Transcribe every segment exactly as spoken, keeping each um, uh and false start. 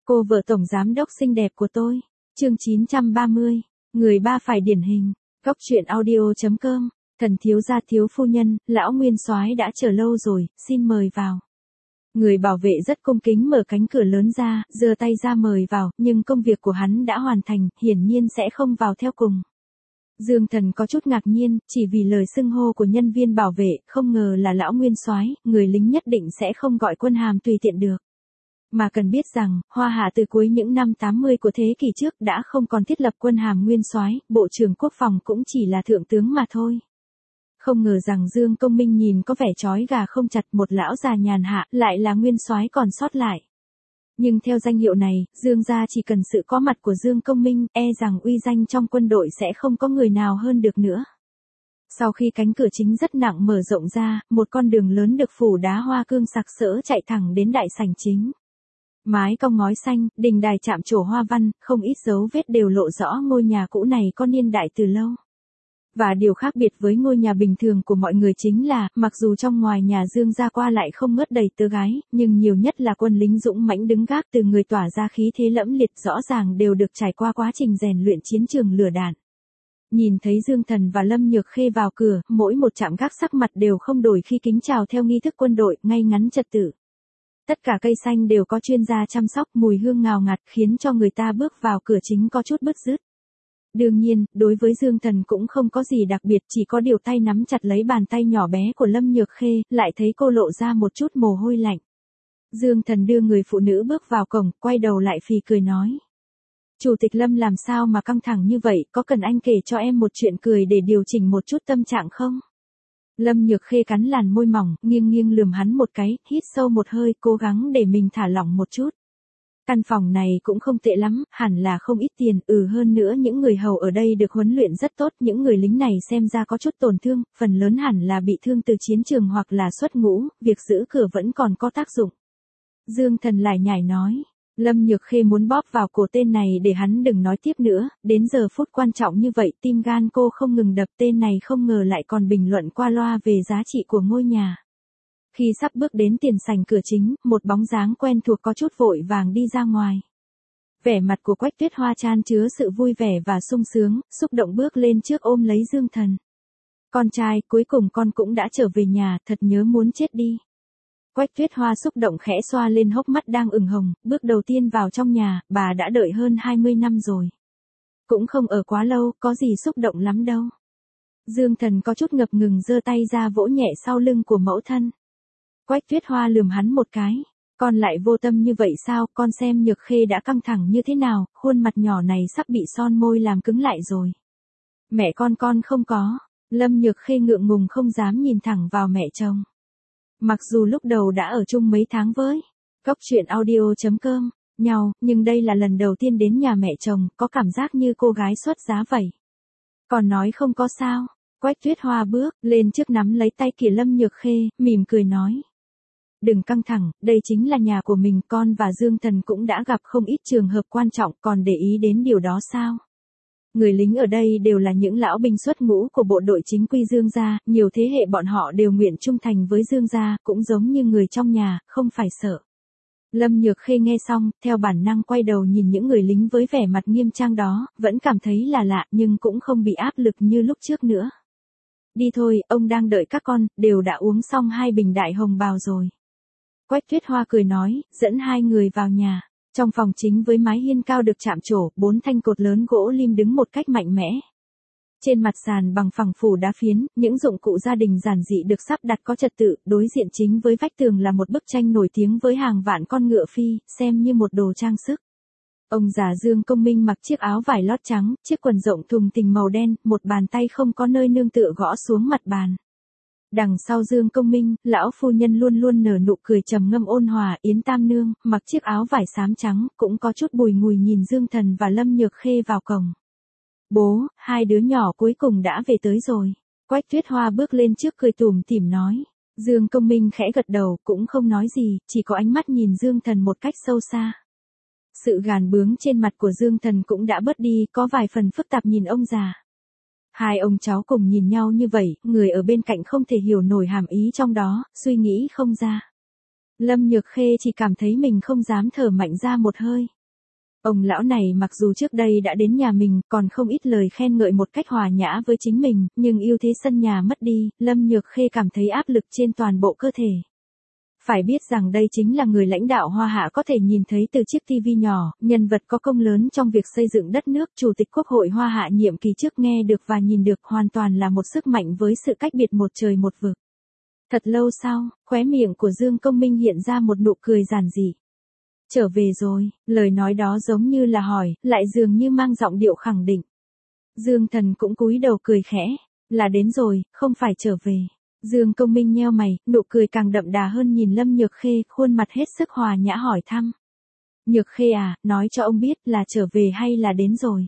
Cô vợ tổng giám đốc xinh đẹp của tôi. Chương chín trăm ba mươi. Người ba phải điển hình. Góc truyện audio chấm com. Thần thiếu gia thiếu phu nhân, lão nguyên soái đã chờ lâu rồi, xin mời vào. Người bảo vệ rất cung kính mở cánh cửa lớn ra, giơ tay ra mời vào, nhưng công việc của hắn đã hoàn thành, hiển nhiên sẽ không vào theo cùng. Dương Thần có chút ngạc nhiên, chỉ vì lời xưng hô của nhân viên bảo vệ, không ngờ là lão nguyên soái, người lính nhất định sẽ không gọi quân hàm tùy tiện được. Mà cần biết rằng, Hoa Hạ từ cuối những năm tám mươi của thế kỷ trước đã không còn thiết lập quân hàm nguyên soái, bộ trưởng quốc phòng cũng chỉ là thượng tướng mà thôi. Không ngờ rằng Dương Công Minh nhìn có vẻ chói gà không chặt, một lão già nhàn hạ, lại là nguyên soái còn sót lại. Nhưng theo danh hiệu này, Dương gia chỉ cần sự có mặt của Dương Công Minh, e rằng uy danh trong quân đội sẽ không có người nào hơn được nữa. Sau khi cánh cửa chính rất nặng mở rộng ra, một con đường lớn được phủ đá hoa cương sặc sỡ chạy thẳng đến đại sảnh chính. Mái cong ngói xanh, đình đài chạm trổ hoa văn, không ít dấu vết đều lộ rõ ngôi nhà cũ này có niên đại từ lâu. Và điều khác biệt với ngôi nhà bình thường của mọi người chính là, mặc dù trong ngoài nhà Dương gia qua lại không ngớt đầy tơ gái, nhưng nhiều nhất là quân lính dũng mãnh đứng gác, từ người tỏa ra khí thế lẫm liệt, rõ ràng đều được trải qua quá trình rèn luyện chiến trường lửa đạn. Nhìn thấy Dương Thần và Lâm Nhược Khê vào cửa, mỗi một chạm gác sắc mặt đều không đổi khi kính chào theo nghi thức quân đội, ngay ngắn trật tự. Tất cả cây xanh đều có chuyên gia chăm sóc, mùi hương ngào ngạt khiến cho người ta bước vào cửa chính có chút bứt rứt. Đương nhiên, đối với Dương Thần cũng không có gì đặc biệt, chỉ có điều tay nắm chặt lấy bàn tay nhỏ bé của Lâm Nhược Khê, lại thấy cô lộ ra một chút mồ hôi lạnh. Dương Thần đưa người phụ nữ bước vào cổng, quay đầu lại phì cười nói. Chủ tịch Lâm làm sao mà căng thẳng như vậy, có cần anh kể cho em một chuyện cười để điều chỉnh một chút tâm trạng không? Lâm Nhược Khê cắn làn môi mỏng, nghiêng nghiêng lườm hắn một cái, hít sâu một hơi, cố gắng để mình thả lỏng một chút. Căn phòng này cũng không tệ lắm, hẳn là không ít tiền, ừ hơn nữa những người hầu ở đây được huấn luyện rất tốt, những người lính này xem ra có chút tổn thương, phần lớn hẳn là bị thương từ chiến trường hoặc là xuất ngũ, việc giữ cửa vẫn còn có tác dụng. Dương Thần lải nhải nói. Lâm Nhược Khê muốn bóp vào cổ tên này để hắn đừng nói tiếp nữa, đến giờ phút quan trọng như vậy tim gan cô không ngừng đập, tên này không ngờ lại còn bình luận qua loa về giá trị của ngôi nhà. Khi sắp bước đến tiền sảnh cửa chính, một bóng dáng quen thuộc có chút vội vàng đi ra ngoài. Vẻ mặt của Quách Tuyết Hoa chan chứa sự vui vẻ và sung sướng, xúc động bước lên trước ôm lấy Dương Thần. Con trai, cuối cùng con cũng đã trở về nhà, thật nhớ muốn chết đi. Quách Tuyết Hoa xúc động khẽ xoa lên hốc mắt đang ửng hồng, bước đầu tiên vào trong nhà, bà đã đợi hơn hai mươi năm rồi. Cũng không ở quá lâu, có gì xúc động lắm đâu. Dương Thần có chút ngập ngừng giơ tay ra vỗ nhẹ sau lưng của mẫu thân. Quách Tuyết Hoa lườm hắn một cái, con lại vô tâm như vậy sao, con xem Nhược Khê đã căng thẳng như thế nào, khuôn mặt nhỏ này sắp bị son môi làm cứng lại rồi. Mẹ con con không có, Lâm Nhược Khê ngượng ngùng không dám nhìn thẳng vào mẹ chồng. Mặc dù lúc đầu đã ở chung mấy tháng với Góc truyện audio chấm com nhau, nhưng đây là lần đầu tiên đến nhà mẹ chồng, có cảm giác như cô gái xuất giá vậy. Còn nói không có sao, Quách Tuyết Hoa bước lên trước nắm lấy tay kìa Lâm Nhược Khê, mỉm cười nói. Đừng căng thẳng, đây chính là nhà của mình, con và Dương Thần cũng đã gặp không ít trường hợp quan trọng, còn để ý đến điều đó sao? Người lính ở đây đều là những lão binh xuất ngũ của bộ đội chính quy Dương gia, nhiều thế hệ bọn họ đều nguyện trung thành với Dương gia, cũng giống như người trong nhà, không phải sợ. Lâm Nhược Khê nghe xong, theo bản năng quay đầu nhìn những người lính với vẻ mặt nghiêm trang đó, vẫn cảm thấy là lạ nhưng cũng không bị áp lực như lúc trước nữa. Đi thôi, ông đang đợi các con, đều đã uống xong hai bình đại hồng bào rồi. Quách Tuyết Hoa cười nói, dẫn hai người vào nhà. Trong phòng chính với mái hiên cao được chạm trổ, bốn thanh cột lớn gỗ lim đứng một cách mạnh mẽ. Trên mặt sàn bằng phẳng phủ đá phiến, những dụng cụ gia đình giản dị được sắp đặt có trật tự, đối diện chính với vách tường là một bức tranh nổi tiếng với hàng vạn con ngựa phi, xem như một đồ trang sức. Ông già Dương Công Minh mặc chiếc áo vải lót trắng, chiếc quần rộng thùng thình màu đen, một bàn tay không có nơi nương tựa gõ xuống mặt bàn. Đằng sau Dương Công Minh, lão phu nhân luôn luôn nở nụ cười trầm ngâm ôn hòa, Yến Tam Nương, mặc chiếc áo vải xám trắng, cũng có chút bùi ngùi nhìn Dương Thần và Lâm Nhược Khê vào cổng. Bố, hai đứa nhỏ cuối cùng đã về tới rồi. Quách Tuyết Hoa bước lên trước cười tủm tỉm nói. Dương Công Minh khẽ gật đầu, cũng không nói gì, chỉ có ánh mắt nhìn Dương Thần một cách sâu xa. Sự gàn bướng trên mặt của Dương Thần cũng đã bớt đi, có vài phần phức tạp nhìn ông già. Hai ông cháu cùng nhìn nhau như vậy, người ở bên cạnh không thể hiểu nổi hàm ý trong đó, suy nghĩ không ra. Lâm Nhược Khê chỉ cảm thấy mình không dám thở mạnh ra một hơi. Ông lão này mặc dù trước đây đã đến nhà mình, còn không ít lời khen ngợi một cách hòa nhã với chính mình, nhưng yêu thế sân nhà mất đi, Lâm Nhược Khê cảm thấy áp lực trên toàn bộ cơ thể. Phải biết rằng đây chính là người lãnh đạo Hoa Hạ có thể nhìn thấy từ chiếc tivi nhỏ, nhân vật có công lớn trong việc xây dựng đất nước. Chủ tịch Quốc hội Hoa Hạ nhiệm kỳ trước nghe được và nhìn được hoàn toàn là một sức mạnh với sự cách biệt một trời một vực. Thật lâu sau, khóe miệng của Dương Công Minh hiện ra một nụ cười giản dị. Trở về rồi, lời nói đó giống như là hỏi, lại dường như mang giọng điệu khẳng định. Dương Thần cũng cúi đầu cười khẽ, là đến rồi, không phải trở về. Dương Công Minh nheo mày, nụ cười càng đậm đà hơn nhìn Lâm Nhược Khê, khuôn mặt hết sức hòa nhã hỏi thăm. Nhược Khê à, nói cho ông biết là trở về hay là đến rồi.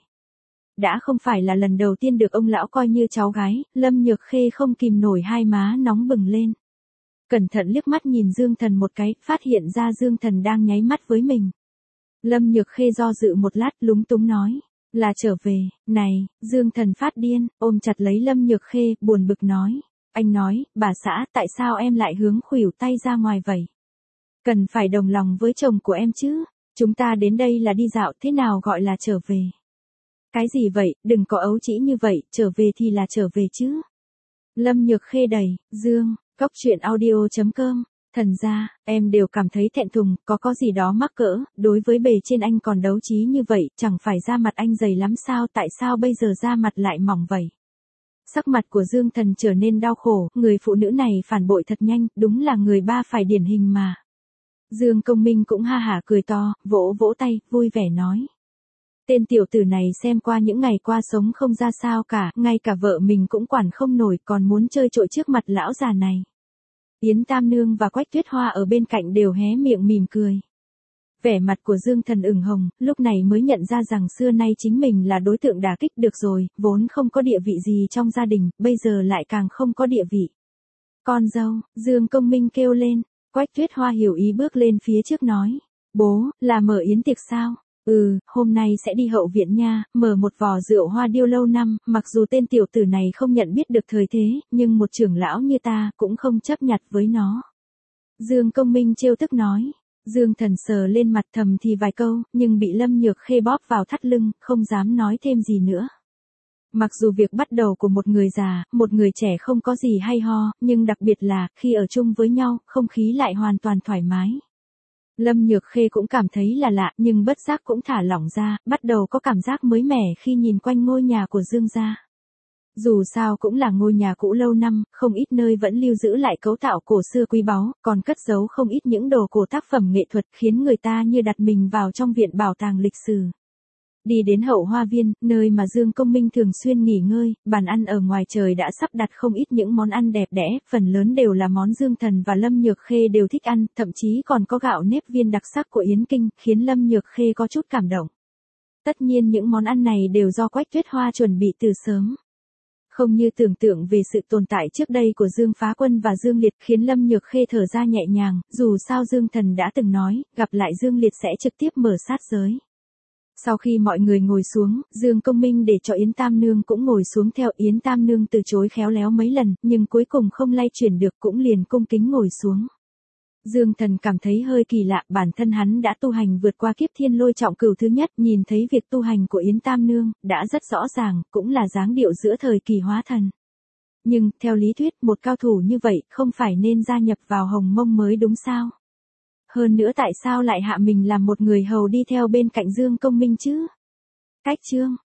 Đã không phải là lần đầu tiên được ông lão coi như cháu gái, Lâm Nhược Khê không kìm nổi hai má nóng bừng lên. Cẩn thận liếc mắt nhìn Dương Thần một cái, phát hiện ra Dương Thần đang nháy mắt với mình. Lâm Nhược Khê do dự một lát lúng túng nói, là trở về, này, Dương Thần phát điên, ôm chặt lấy Lâm Nhược Khê, buồn bực nói. Anh nói, bà xã, tại sao em lại hướng khuỷu tay ra ngoài vậy? Cần phải đồng lòng với chồng của em chứ, chúng ta đến đây là đi dạo, thế nào gọi là trở về? Cái gì vậy, đừng có ấu trĩ như vậy, trở về thì là trở về chứ. Lâm Nhược Khê đầy, Dương, Cóc Truyện Audio chấm com, thần ra, em đều cảm thấy thẹn thùng, có có gì đó mắc cỡ, đối với bề trên anh còn đấu trí như vậy, chẳng phải da mặt anh dày lắm sao, tại sao bây giờ da mặt lại mỏng vậy? Sắc mặt của Dương Thần trở nên đau khổ, người phụ nữ này phản bội thật nhanh, đúng là người ba phải điển hình mà. Dương Công Minh cũng ha hả cười to, vỗ vỗ tay, vui vẻ nói. Tên tiểu tử này xem qua những ngày qua sống không ra sao cả, ngay cả vợ mình cũng quản không nổi, còn muốn chơi trội trước mặt lão già này. Yến Tam Nương và Quách Tuyết Hoa ở bên cạnh đều hé miệng mỉm cười. Vẻ mặt của Dương Thần ửng hồng, lúc này mới nhận ra rằng xưa nay chính mình là đối tượng đả kích. Được rồi, vốn không có địa vị gì trong gia đình, bây giờ lại càng không có địa vị. Con dâu, Dương Công Minh kêu lên, Quách Tuyết Hoa hiểu ý bước lên phía trước nói. Bố, là mở yến tiệc sao? Ừ, hôm nay sẽ đi hậu viện nha, mở một vò rượu hoa điêu lâu năm, mặc dù tên tiểu tử này không nhận biết được thời thế, nhưng một trưởng lão như ta cũng không chấp nhặt với nó. Dương Công Minh trêu tức nói. Dương Thần sờ lên mặt thầm thì vài câu, nhưng bị Lâm Nhược Khê bóp vào thắt lưng, không dám nói thêm gì nữa. Mặc dù việc bắt đầu của một người già, một người trẻ không có gì hay ho, nhưng đặc biệt là, khi ở chung với nhau, không khí lại hoàn toàn thoải mái. Lâm Nhược Khê cũng cảm thấy là lạ, nhưng bất giác cũng thả lỏng ra, bắt đầu có cảm giác mới mẻ khi nhìn quanh ngôi nhà của Dương gia. Dù sao cũng là ngôi nhà cũ lâu năm, không ít nơi vẫn lưu giữ lại cấu tạo cổ xưa quý báu, còn cất giấu không ít những đồ cổ tác phẩm nghệ thuật khiến người ta như đặt mình vào trong viện bảo tàng lịch sử. Đi đến hậu hoa viên, nơi mà Dương Công Minh thường xuyên nghỉ ngơi, bàn ăn ở ngoài trời đã sắp đặt không ít những món ăn đẹp đẽ, phần lớn đều là món Dương Thần và Lâm Nhược Khê đều thích ăn, thậm chí còn có gạo nếp viên đặc sắc của Yến Kinh, khiến Lâm Nhược Khê có chút cảm động. Tất nhiên những món ăn này đều do Quách Tuyết Hoa chuẩn bị từ sớm. Không như tưởng tượng về sự tồn tại trước đây của Dương Phá Quân và Dương Liệt khiến Lâm Nhược Khê thở ra nhẹ nhàng, dù sao Dương Thần đã từng nói, gặp lại Dương Liệt sẽ trực tiếp mở sát giới. Sau khi mọi người ngồi xuống, Dương Công Minh để cho Yến Tam Nương cũng ngồi xuống theo. Yến Tam Nương từ chối khéo léo mấy lần, nhưng cuối cùng không lay chuyển được cũng liền cung kính ngồi xuống. Dương Thần cảm thấy hơi kỳ lạ, bản thân hắn đã tu hành vượt qua kiếp thiên lôi trọng cửu thứ nhất, nhìn thấy việc tu hành của Yến Tam Nương, đã rất rõ ràng, cũng là dáng điệu giữa thời kỳ hóa thần. Nhưng, theo lý thuyết, một cao thủ như vậy, không phải nên gia nhập vào Hồng Mông mới đúng sao? Hơn nữa tại sao lại hạ mình làm một người hầu đi theo bên cạnh Dương Công Minh chứ? Cách chương